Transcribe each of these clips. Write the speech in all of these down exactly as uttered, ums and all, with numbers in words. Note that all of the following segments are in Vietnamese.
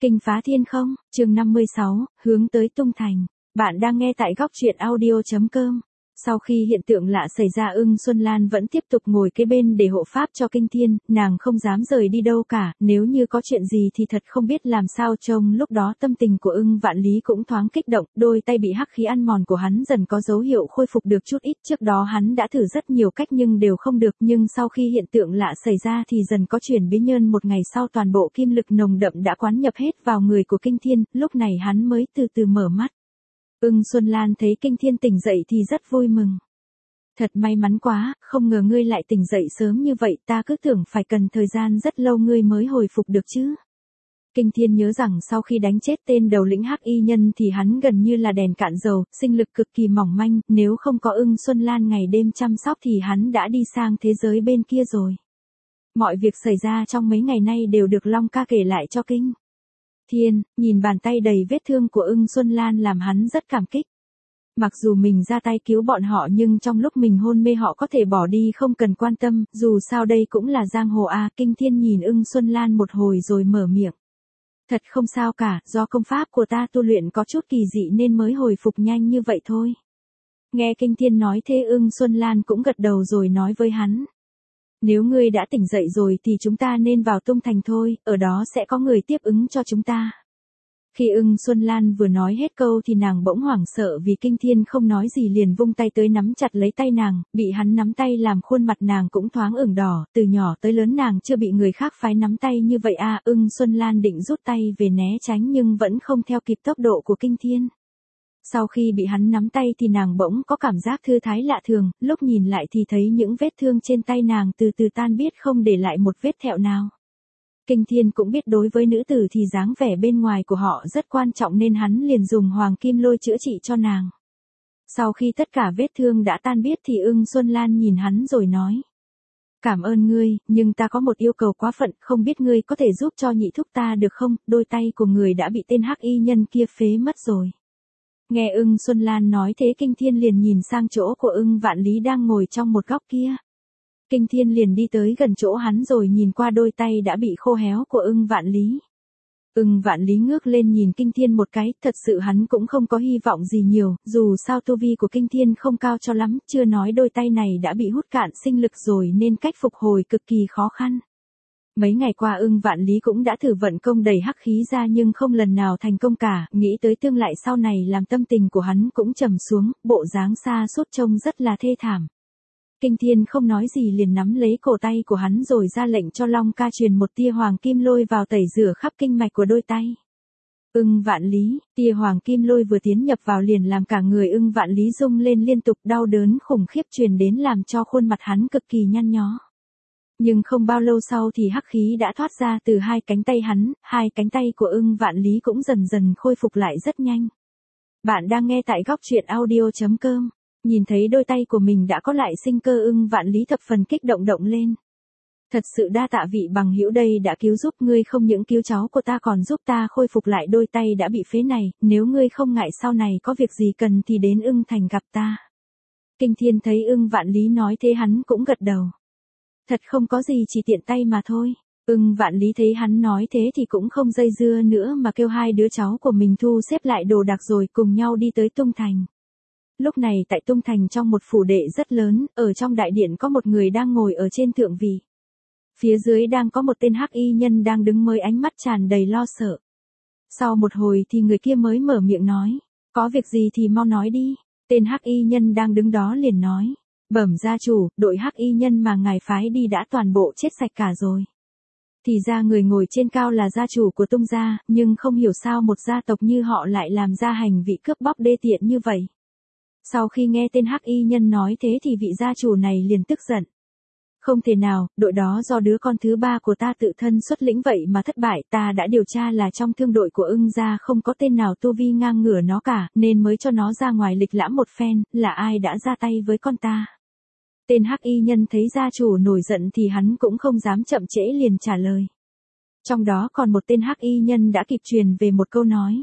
Kinh phá thiên không, chương năm mươi sáu, hướng tới tung thành. Bạn đang nghe tại góc truyện audio chấm com. Sau khi hiện tượng lạ xảy ra, Ưng Xuân Lan vẫn tiếp tục ngồi kế bên để hộ pháp cho Kinh Thiên, nàng không dám rời đi đâu cả, nếu như có chuyện gì thì thật không biết làm sao trông. Lúc đó tâm tình của Ưng Vạn Lý cũng thoáng kích động, đôi tay bị hắc khí ăn mòn của hắn dần có dấu hiệu khôi phục được chút ít. Trước đó hắn đã thử rất nhiều cách nhưng đều không được, nhưng sau khi hiện tượng lạ xảy ra thì dần có chuyển biến. Nhân một ngày sau, toàn bộ kim lực nồng đậm đã quán nhập hết vào người của Kinh Thiên, lúc này hắn mới từ từ mở mắt. Ưng Xuân Lan thấy Kinh Thiên tỉnh dậy thì rất vui mừng. Thật may mắn quá, không ngờ ngươi lại tỉnh dậy sớm như vậy, ta cứ tưởng phải cần thời gian rất lâu ngươi mới hồi phục được chứ. Kinh Thiên nhớ rằng sau khi đánh chết tên đầu lĩnh hắc y nhân thì hắn gần như là đèn cạn dầu, sinh lực cực kỳ mỏng manh, nếu không có Ưng Xuân Lan ngày đêm chăm sóc thì hắn đã đi sang thế giới bên kia rồi. Mọi việc xảy ra trong mấy ngày nay đều được Long ca kể lại cho Kinh Thiên, nhìn bàn tay đầy vết thương của Ưng Xuân Lan làm hắn rất cảm kích. Mặc dù mình ra tay cứu bọn họ nhưng trong lúc mình hôn mê họ có thể bỏ đi không cần quan tâm, dù sao đây cũng là giang hồ a. Kinh Thiên nhìn Ưng Xuân Lan một hồi rồi mở miệng. Thật không sao cả, do công pháp của ta tu luyện có chút kỳ dị nên mới hồi phục nhanh như vậy thôi. Nghe Kinh Thiên nói thế, Ưng Xuân Lan cũng gật đầu rồi nói với hắn. Nếu ngươi đã tỉnh dậy rồi thì chúng ta nên vào tung thành thôi, ở đó sẽ có người tiếp ứng cho chúng ta. Khi Ưng Xuân Lan vừa nói hết câu thì nàng bỗng hoảng sợ vì Kinh Thiên không nói gì liền vung tay tới nắm chặt lấy tay nàng, bị hắn nắm tay làm khuôn mặt nàng cũng thoáng ửng đỏ, từ nhỏ tới lớn nàng chưa bị người khác phái nắm tay như vậy a. Ưng Xuân Lan định rút tay về né tránh nhưng vẫn không theo kịp tốc độ của Kinh Thiên. Sau khi bị hắn nắm tay thì nàng bỗng có cảm giác thư thái lạ thường, lúc nhìn lại thì thấy những vết thương trên tay nàng từ từ tan biết không để lại một vết thẹo nào. Kinh Thiên cũng biết đối với nữ tử thì dáng vẻ bên ngoài của họ rất quan trọng nên hắn liền dùng hoàng kim lôi chữa trị cho nàng. Sau khi tất cả vết thương đã tan biết thì Ưng Xuân Lan nhìn hắn rồi nói. Cảm ơn ngươi, nhưng ta có một yêu cầu quá phận, không biết ngươi có thể giúp cho nhị thúc ta được không, đôi tay của người đã bị tên hắc y nhân kia phế mất rồi. Nghe Ưng Xuân Lan nói thế, Kinh Thiên liền nhìn sang chỗ của Ưng Vạn Lý đang ngồi trong một góc kia. Kinh Thiên liền đi tới gần chỗ hắn rồi nhìn qua đôi tay đã bị khô héo của Ưng Vạn Lý. Ưng Vạn Lý ngước lên nhìn Kinh Thiên một cái, thật sự hắn cũng không có hy vọng gì nhiều, dù sao tu vi của Kinh Thiên không cao cho lắm, chưa nói đôi tay này đã bị hút cạn sinh lực rồi nên cách phục hồi cực kỳ khó khăn. Mấy ngày qua Ưng Vạn Lý cũng đã thử vận công đầy hắc khí ra nhưng không lần nào thành công cả, nghĩ tới tương lai sau này làm tâm tình của hắn cũng trầm xuống, bộ dáng xa sút trông rất là thê thảm. Kinh Thiên không nói gì liền nắm lấy cổ tay của hắn rồi ra lệnh cho Long ca truyền một tia hoàng kim lôi vào tẩy rửa khắp kinh mạch của đôi tay. Ưng Vạn Lý, tia hoàng kim lôi vừa tiến nhập vào liền làm cả người Ưng Vạn Lý rung lên liên tục, đau đớn khủng khiếp truyền đến làm cho khuôn mặt hắn cực kỳ nhăn nhó. Nhưng không bao lâu sau thì hắc khí đã thoát ra từ hai cánh tay hắn, hai cánh tay của Ưng Vạn Lý cũng dần dần khôi phục lại rất nhanh. Bạn đang nghe tại góc truyện audio chấm com. Nhìn thấy đôi tay của mình đã có lại sinh cơ, Ưng Vạn Lý thập phần kích động động lên. Thật sự đa tạ vị bằng hữu đây đã cứu giúp, ngươi không những cứu cháu của ta còn giúp ta khôi phục lại đôi tay đã bị phế này, nếu ngươi không ngại sau này có việc gì cần thì đến Ưng Thành gặp ta. Kinh Thiên thấy Ưng Vạn Lý nói thế hắn cũng gật đầu. Thật không có gì, chỉ tiện tay mà thôi. Ưng Vạn Lý thấy hắn nói thế thì cũng không dây dưa nữa mà kêu hai đứa cháu của mình thu xếp lại đồ đạc rồi cùng nhau đi tới Tung Thành. Lúc này tại Tung Thành trong một phủ đệ rất lớn, ở trong đại điện có một người đang ngồi ở trên thượng vị. Phía dưới đang có một tên hắc y nhân đang đứng mới ánh mắt tràn đầy lo sợ. Sau một hồi thì người kia mới mở miệng nói, có việc gì thì mau nói đi. Tên hắc y nhân đang đứng đó liền nói, bẩm gia chủ, đội hắc y nhân mà ngài phái đi đã toàn bộ chết sạch cả rồi. Thì ra người ngồi trên cao là gia chủ của Tung gia, nhưng không hiểu sao một gia tộc như họ lại làm ra hành vị cướp bóc đê tiện như vậy. Sau khi nghe tên hắc y nhân nói thế thì vị gia chủ này liền tức giận. Không thể nào, đội đó do đứa con thứ ba của ta tự thân xuất lĩnh vậy mà thất bại, ta đã điều tra là trong thương đội của Ưng gia không có tên nào tu vi ngang ngửa nó cả, nên mới cho nó ra ngoài lịch lãm một phen, là ai đã ra tay với con ta. Tên hắc y nhân thấy gia chủ nổi giận thì hắn cũng không dám chậm trễ liền trả lời. Trong đó còn một tên hắc y nhân đã kịp truyền về một câu nói.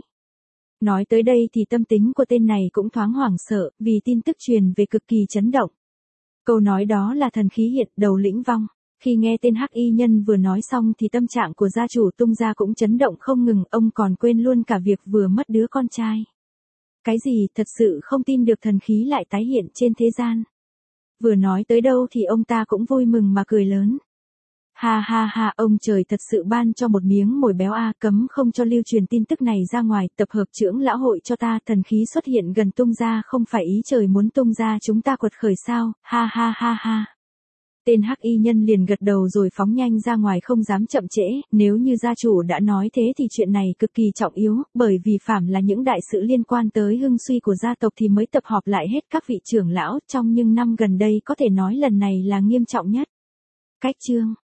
Nói tới đây thì tâm tính của tên này cũng thoáng hoảng sợ, vì tin tức truyền về cực kỳ chấn động. Câu nói đó là thần khí hiện, đầu lĩnh vong. Khi nghe tên hắc y nhân vừa nói xong thì tâm trạng của gia chủ Tung gia cũng chấn động không ngừng, ông còn quên luôn cả việc vừa mất đứa con trai. Cái gì, thật sự không tin được thần khí lại tái hiện trên thế gian. Vừa nói tới đâu thì ông ta cũng vui mừng mà cười lớn. Ha ha ha, ông trời thật sự ban cho một miếng mồi béo a, cấm không cho lưu truyền tin tức này ra ngoài, tập hợp trưởng lão hội cho ta, thần khí xuất hiện gần Tung gia không phải ý trời muốn Tung gia chúng ta quật khởi sao, ha ha ha ha. Tên hắc y nhân liền gật đầu rồi phóng nhanh ra ngoài không dám chậm trễ, nếu như gia chủ đã nói thế thì chuyện này cực kỳ trọng yếu, bởi vì phàm là những đại sự liên quan tới hưng suy của gia tộc thì mới tập họp lại hết các vị trưởng lão, trong những năm gần đây có thể nói lần này là nghiêm trọng nhất. Cách chương